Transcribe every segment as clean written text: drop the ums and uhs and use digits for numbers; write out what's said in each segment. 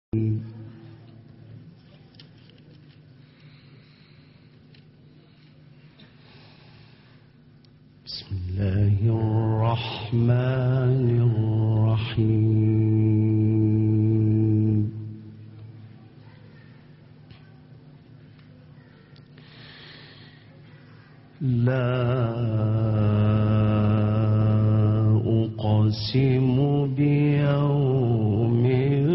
بسم الله الرحمن الرحيم. لا أقسم بيوم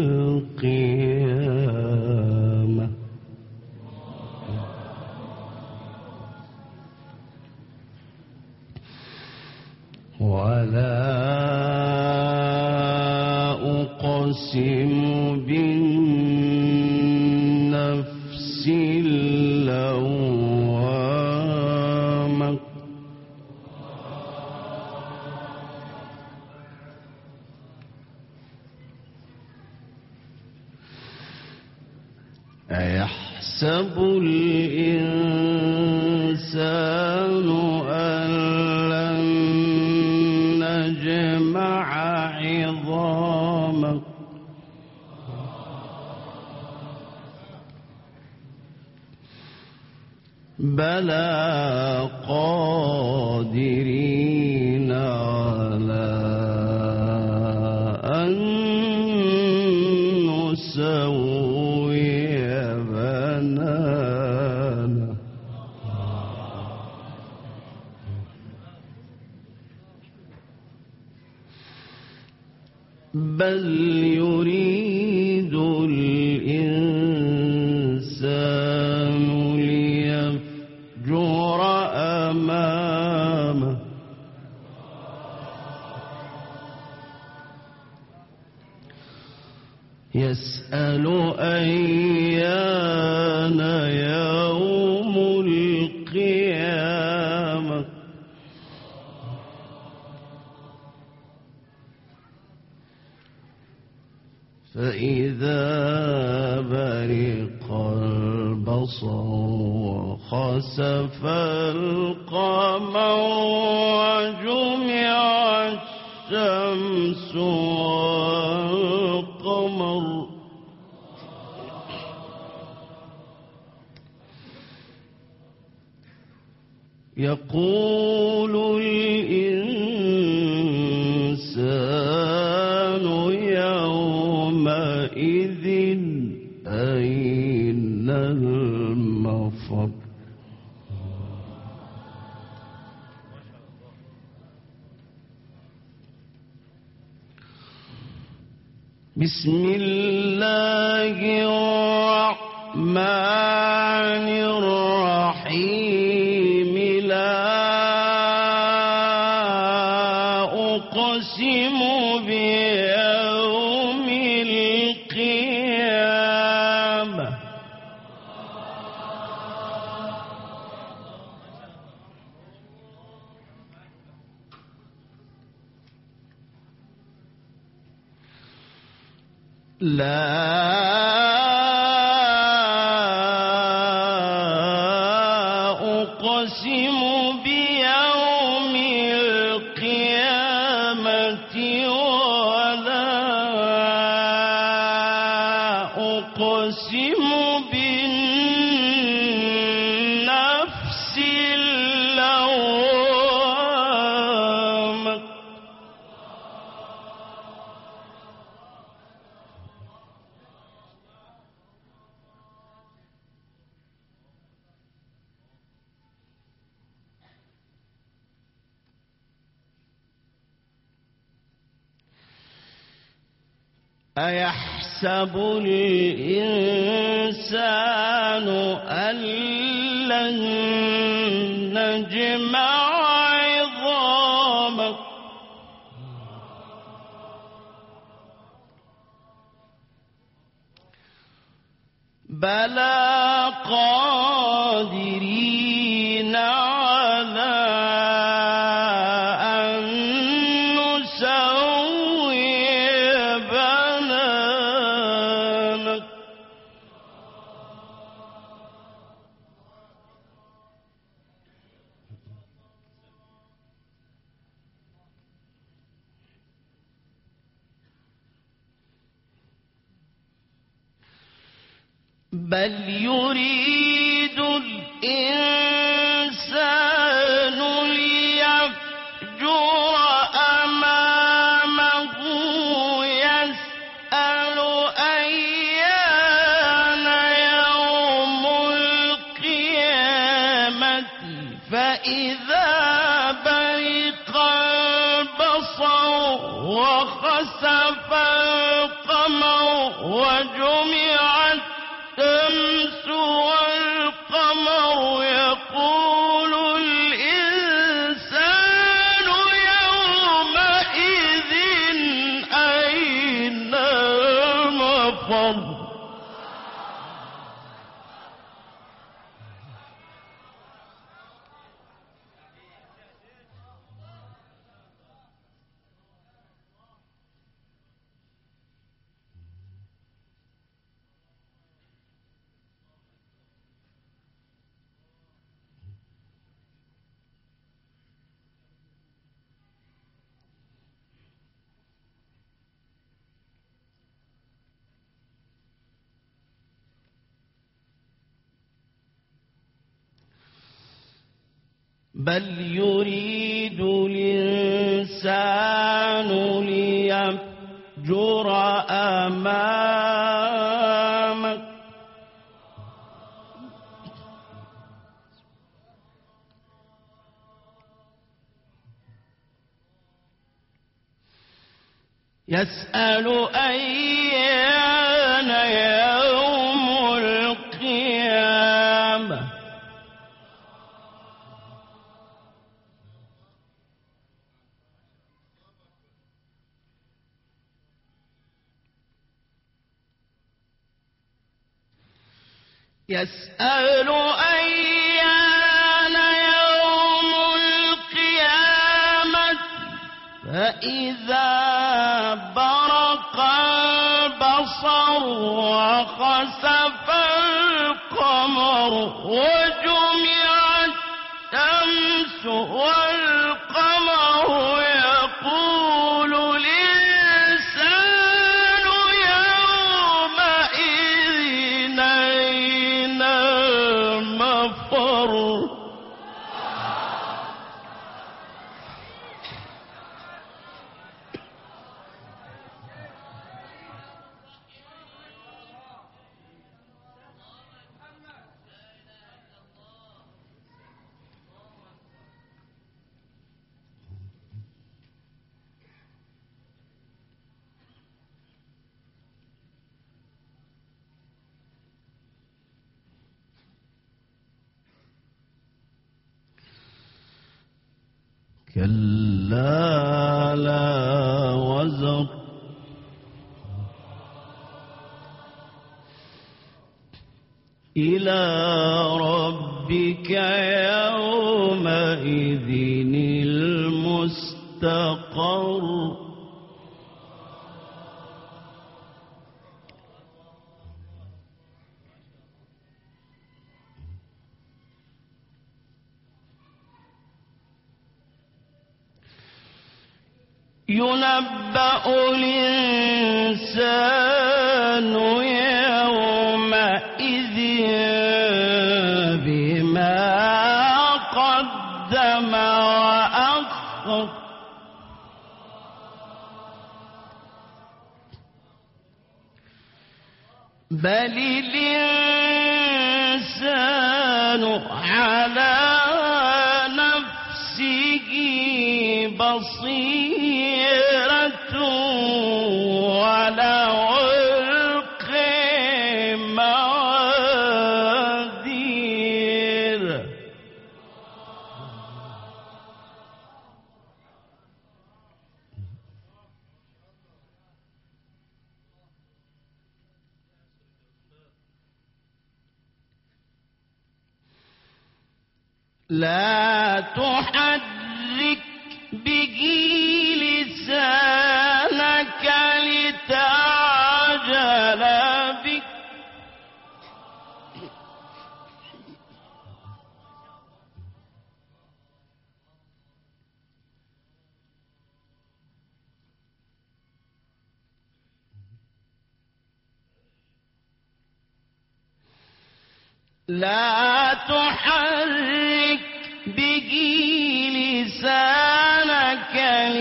القيامة ولا أقسم بالنفس اللوامة أيحسب الإنسان أن لن نجمع عظامه بلى قادرين على أن نسوي بنانه بل يريد الإنسان ليفجر أمامه يسأل أيان يوم القيامة فإذا برق البصر وخسف القمر وجمع الشمس والقمر يقول الإنسان يومئذ أين المفر بسم الله الرحمن الرحيم لا أقسم بيوم القيامة لا أقسم بيوم القيامة ولا أقسم بالنفس اللوامة أيحسب الإنسان أن لن نجمع عظامه بلى قادرين على أن نسوي بنانه بل يريد الإنسان ليفجر أمامه يسأل أيان يوم القيامة فإذا برق البصر وخسف القمر وجمع الشمس والقمر يقول الإنسان يومئذ أين المفر بل يريد الإنسان ليفجر أمامه يسأل أيان يوم القيامة يسأل أيان يوم القيامة فإذا برق البصر وخسف القمر وجمع الشمس والقمر يقول الإنسان يومئذ أين المفر كلا لا وزر إلى ربك يومئذ المستقر ينبأ الإنسان يومئذ بما قدم وأخر بل الإنسان على نفسه بصيرة ولو ألقي معاذير لا تحرك به لسانك لتعجل به لا تحرك به لسانك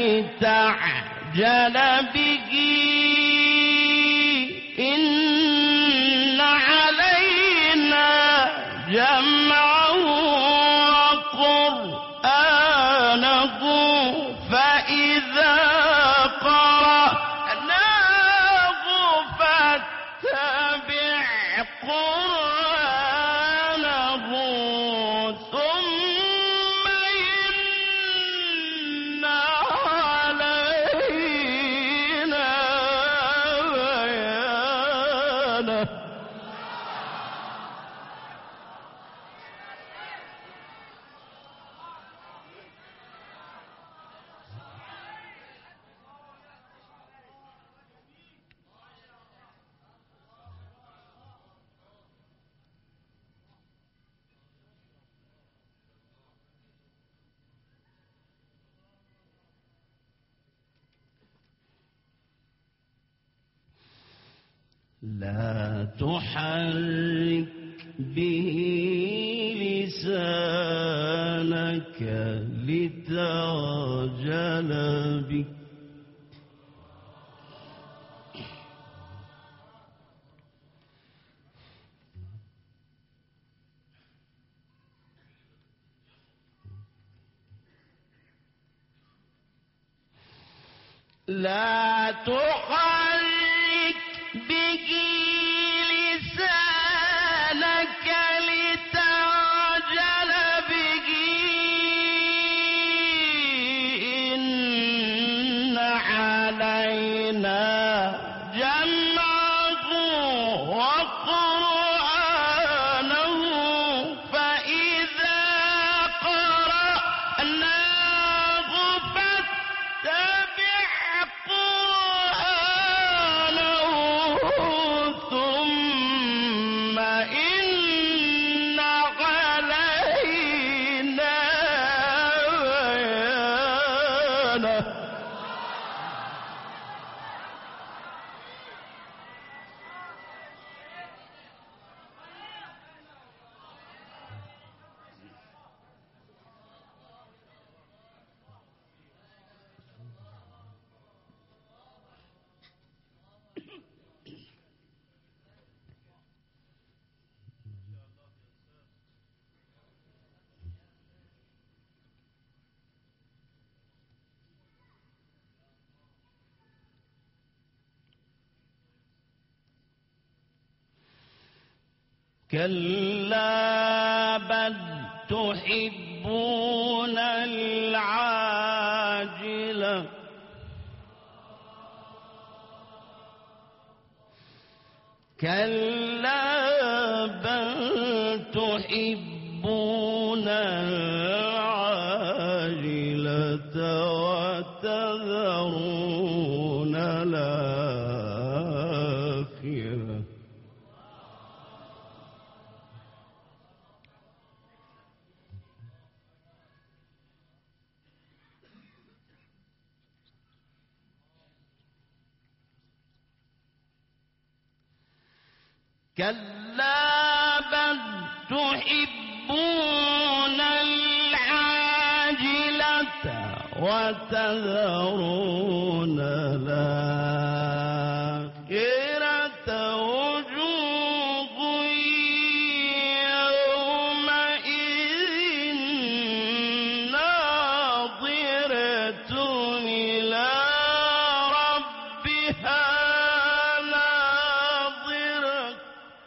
لتعجل به إن علينا جمعه وقرآنه فإذا قرأناه فاتبع قرآنه ثم إن علينا بيانه. لا تحرك به لسانك لتعجل به لا تحرك به لسانك لتعجل به إن علينا جمعه وقرآنه فإذا قرأناه فاتبع قرآنه ثم إن علينا بيانه. كلا بل تحبون العاجلة كلا بل تحبون العاجلة وتذرون الآخرة كلا بل تحبون العاجلة وتذرون الآخرة وجوه يومئذ ناظرة إلى ربها ناظرة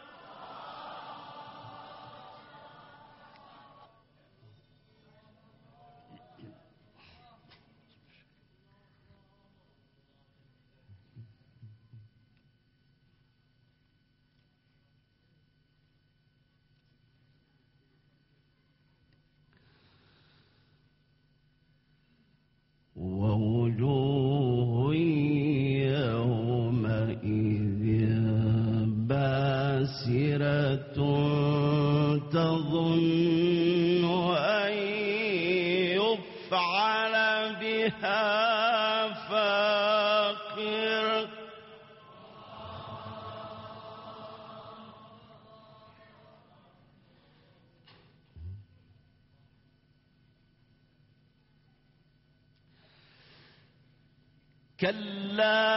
ووجوه يومئذ باسرة تظن أن يفعل بها فاقرة كلا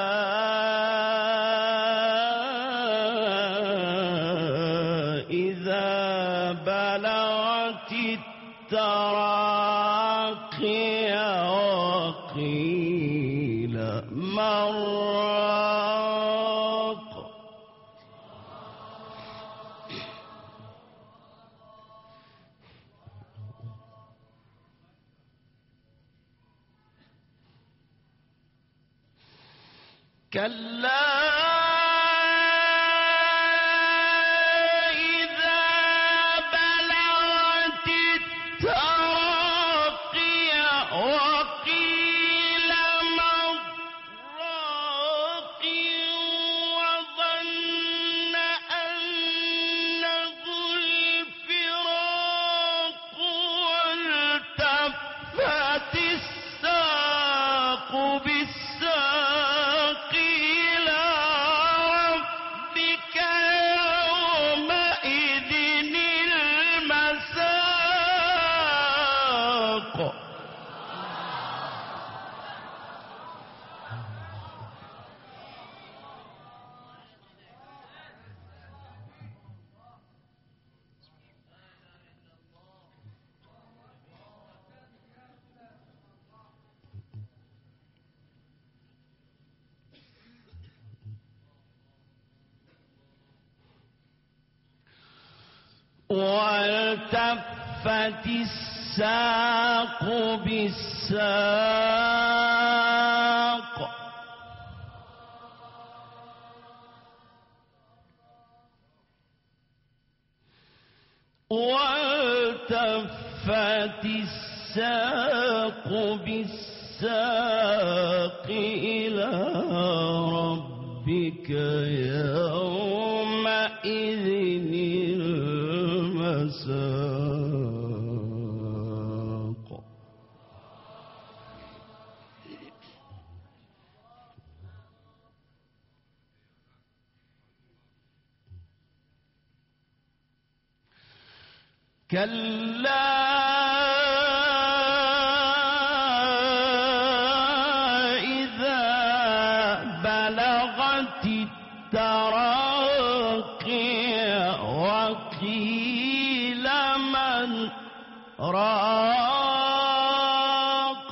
إذا بلغت التراقي وقيل من راق كلا إذا بلغت التراقي وقيل من راق وظن أنه الفراق والتفت الساق بالساق إلى ربك يومئذ المساق والتفت الساق بالساق والتفت الساق بالساق إلى ربك يومئذ المساق كلا إذا بلغت التراقي وقيل من راق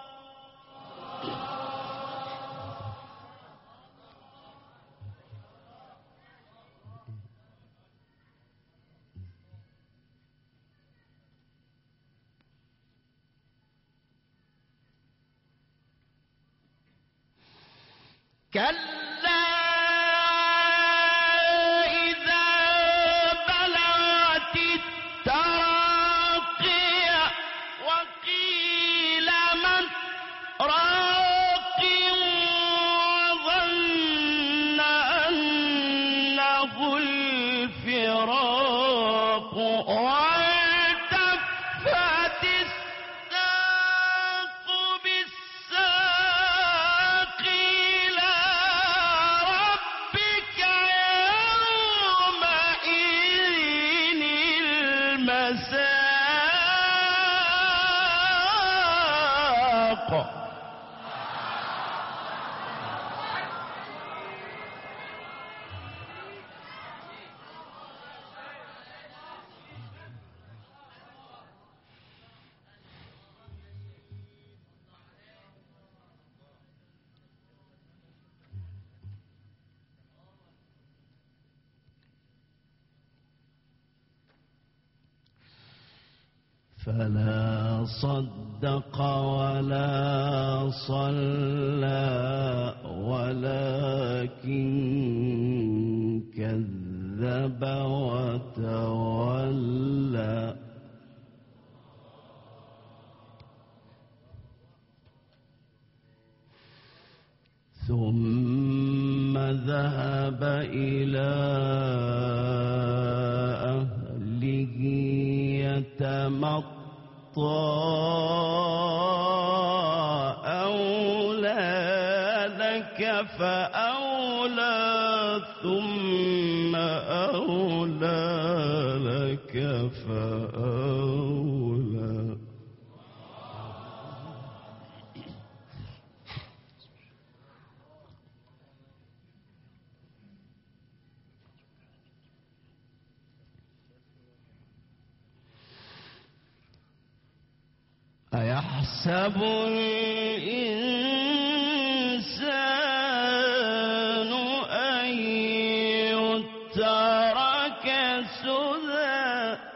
كلا إذا بلغت التراقي وقيل من راق وظن أنه الفراق والتفت الساق بالساق إلى ربك يومئذ المساق فلا صدق ولا صلى ولكن كذب وتولى ثم ذهب إلى أهله يتمطى أولى لك فأولى ثم أولى لك فأولى أيحسب الإنسان أن يترك سدى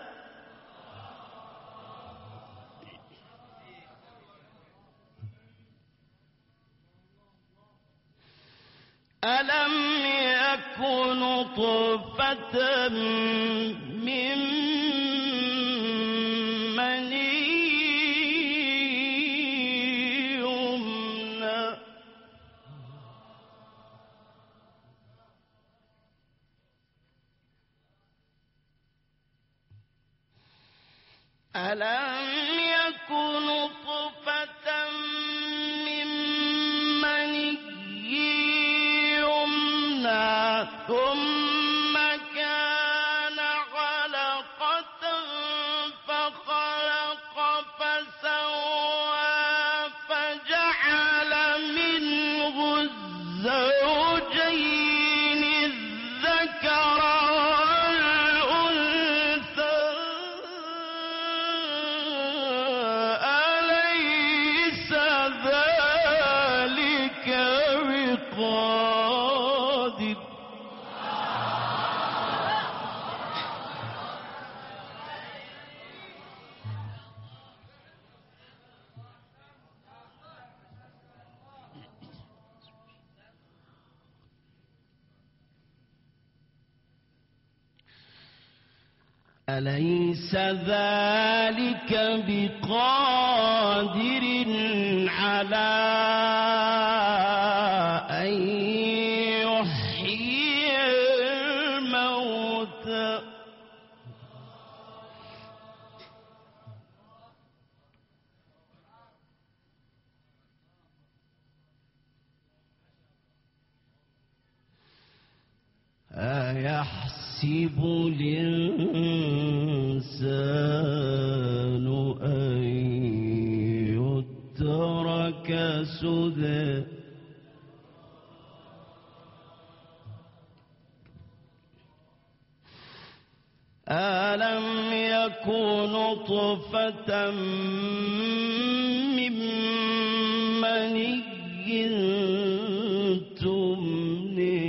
ألم يكن نطفة من مني يمنى ألم يكن نطفة من مني يمنى ثم كان علقة فخلق فسوى فجعل منه الزوجين الذكر والأنثى أليس ذلك بقادر أليس ذلك بقادر على أن يحيي الموتى أيحسب الإنسان أن يترك سدى ألم يكن نطفة من مني تمنى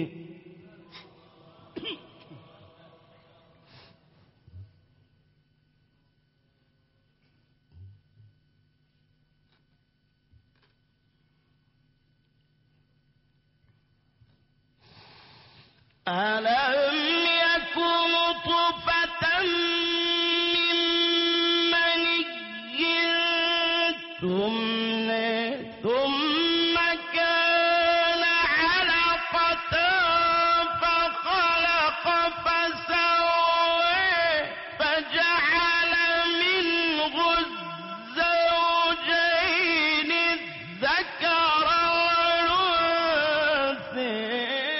ألم يكن نطفة من مني تمنى ثم كان علقة فخلق فسوى فجعل منه الزوجين الذكر والأنثى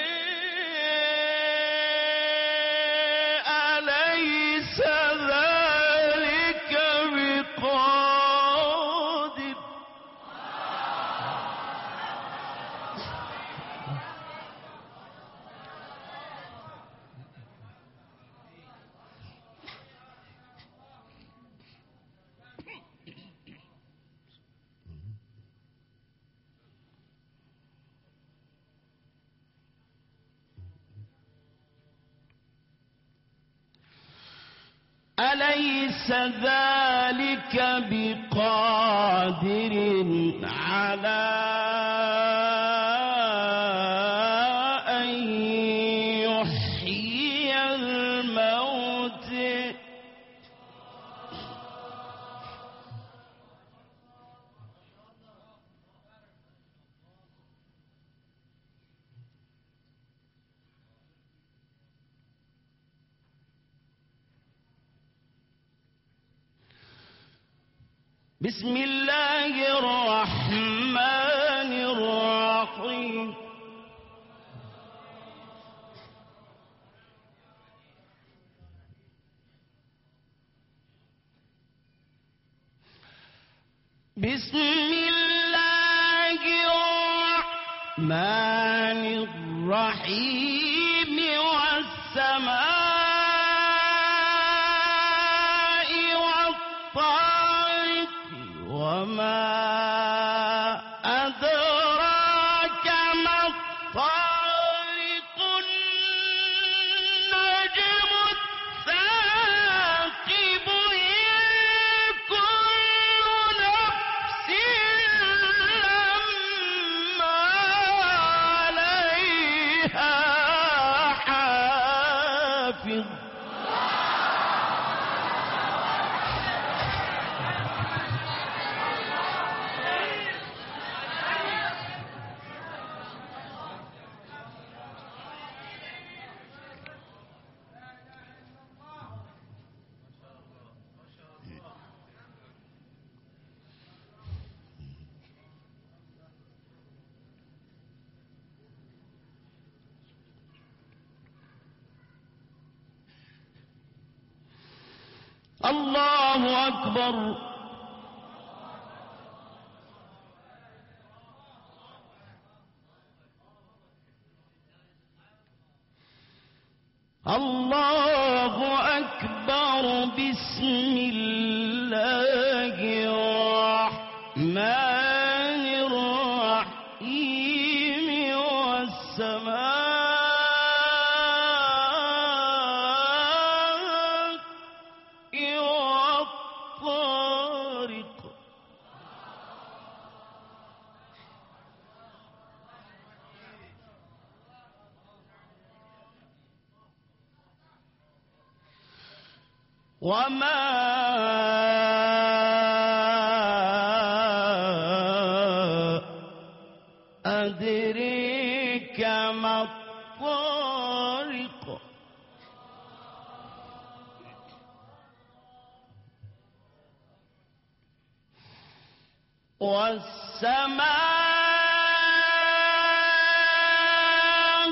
أليس ذلك بقادر أليس ذلك بقادر على أن يحيي الموتى بسم الله الرحمن الرحيم بسم الله الرحمن الرحيم والسماء والطارق وما حافظ. الله أكبر. الله أكبر. بسم الله الرحمن الرحيم. والسماء والطارق. وما أدريك ما الطارق. والسماء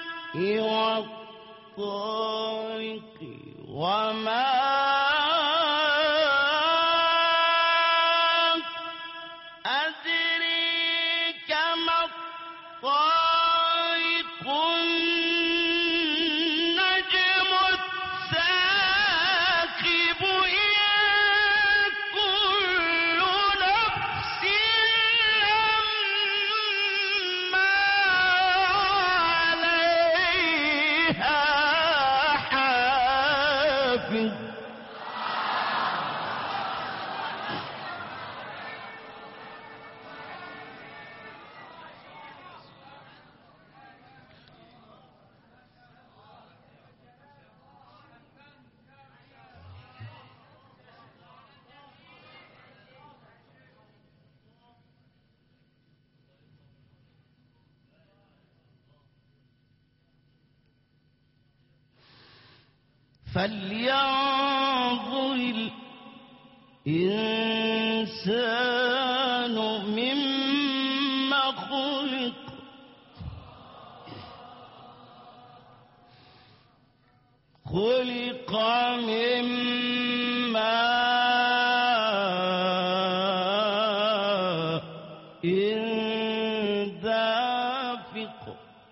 والطارق. وما أدريك ما الطارق. النجم الثاقب. إن كل نفس لما عليها حافظ. فلينظر الإنسان مما خلق. خلق من ماء دافق.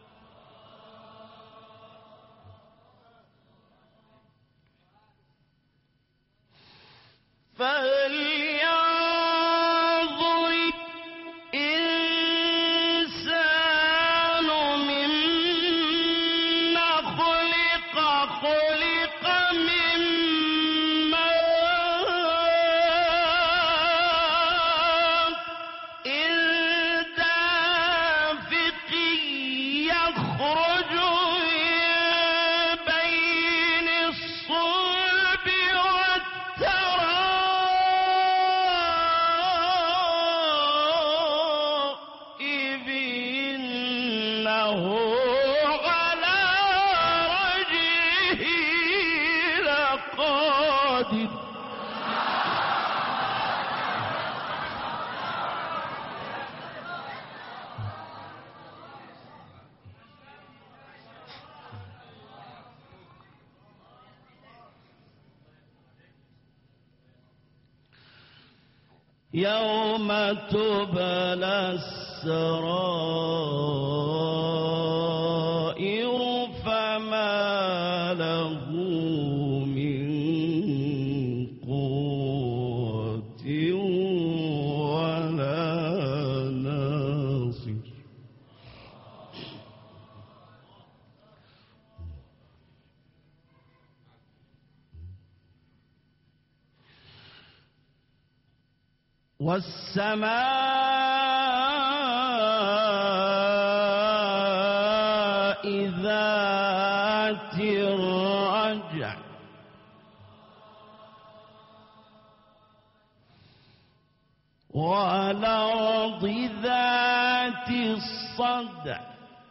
فلينظر الإنسان مما خلق. خلق من ماء دافق. يخرج من بين الصلب والترائب. إنه على رجعه لقادر. يوم تبلى السرائر. فما له من قوة ولا ناصر. والسماء ذات الرجع. الرجع والأرض ذات الصدع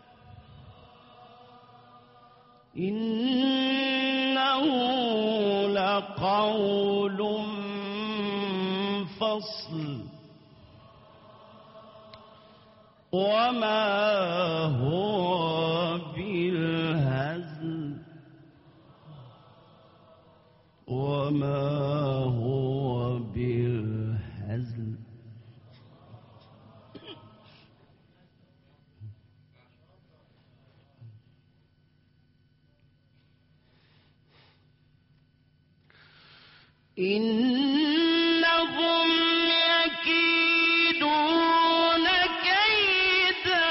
إنه لقول فصل وما هو بالهزل وما هو بالهزل إنهم يكيدون كيدا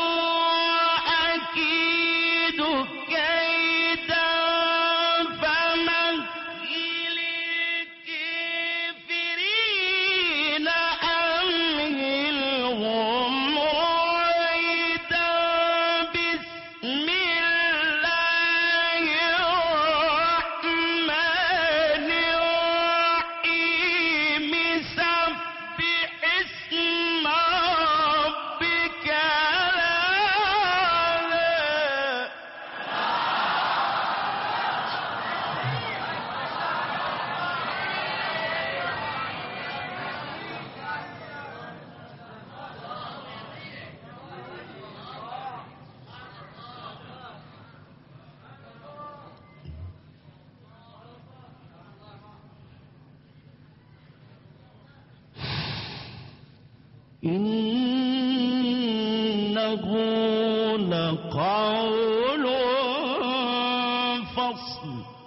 وأكيد كيدا فمهل الكافرين أمهلهم رويدا بسم الله الرحمن الرحيم سبح اسم ربك الأعلى إنه لقول فصل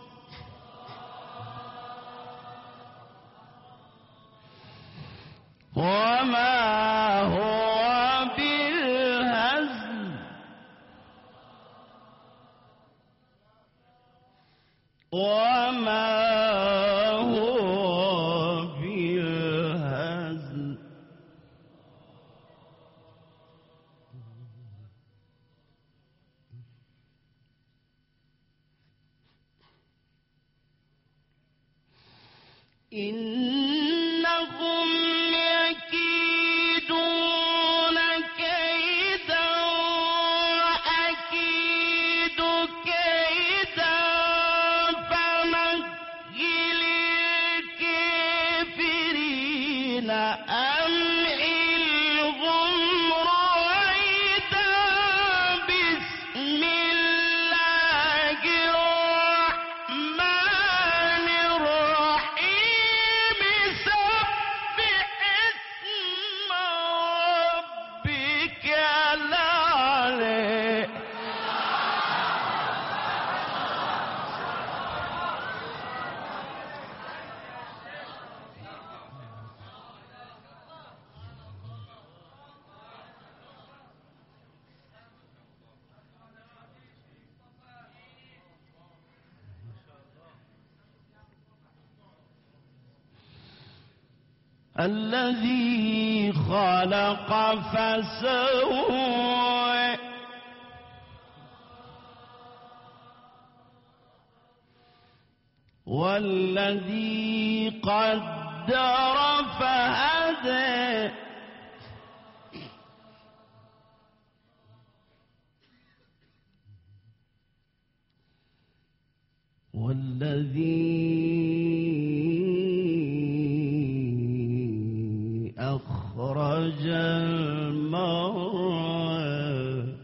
وما هو بالهزل وما هو بالهزل إنهم يكيدون كيدا وأكيد كيدا فمهل الكافرين أمهلهم رويدا بسم الله الرحمن الرحيم سبح اسم ربك الأعلى الذي خلق فسوى والذي قدر فهدى والذي أخرج المرعى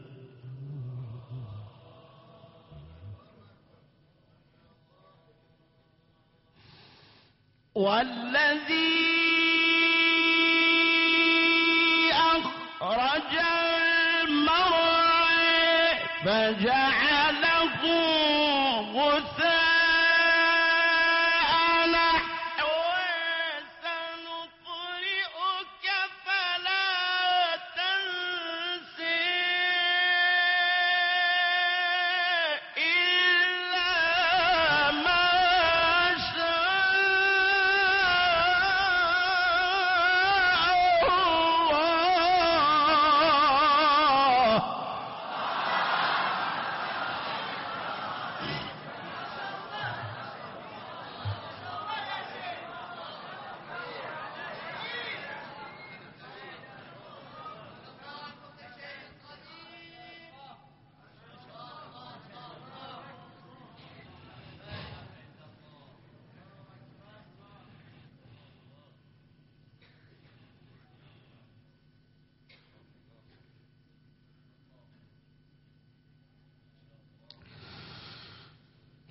والذي أخرج المرعى فجعله غثاء نحوه سنقرئك فلا تنسى إلا ما شاء الله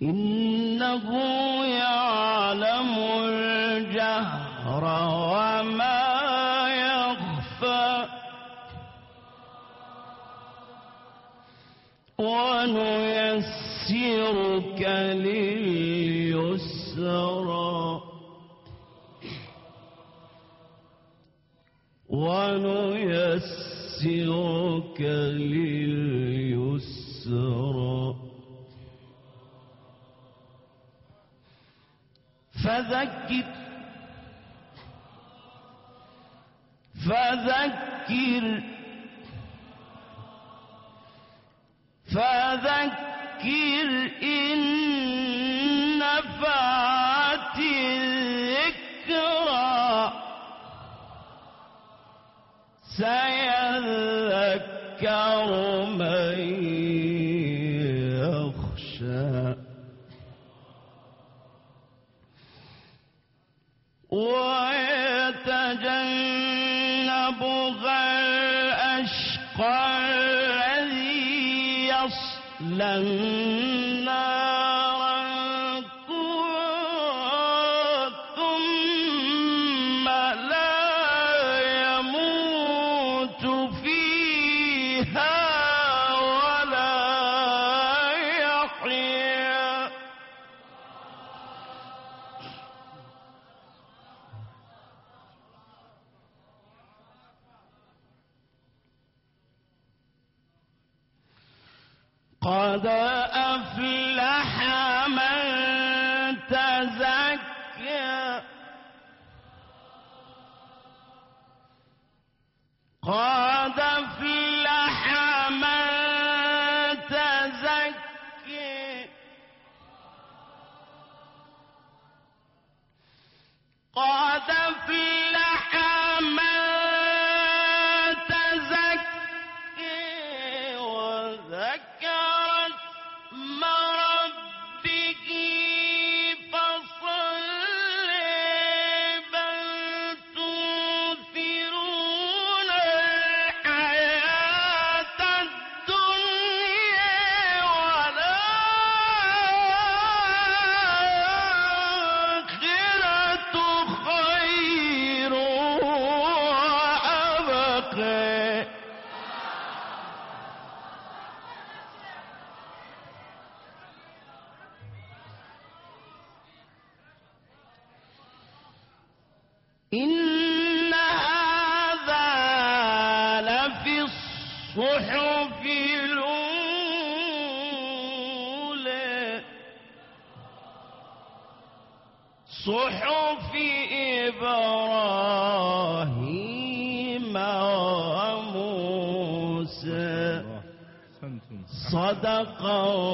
إنه يعلم الجهر وما يخفى ونيسرك لليسرى ونيسرك لليسرى فذكر إن نفعت الذكرى سيذكر من يخشى ويتجنبها الأشقى الذي يصلى النار الكبرى ثم لا يموت فيها ولا يحيا قد أفلح من تزكى قد أفلح من تزكى قد أفلح من تزكى وذكر اسم ربه فصلى بل تؤثرون الحياة الدنيا والآخرة خير وأبقى إن هذا لفي الصحف الأولى صحف إبراهيم وموسى صدق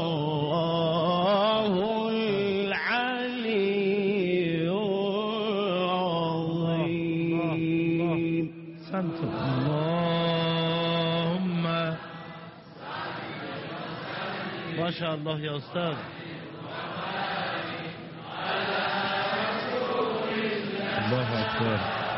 الله العلي العظيم. أحسنتم. اللهم ما شاء الله يا أستاذ. الله أكبر.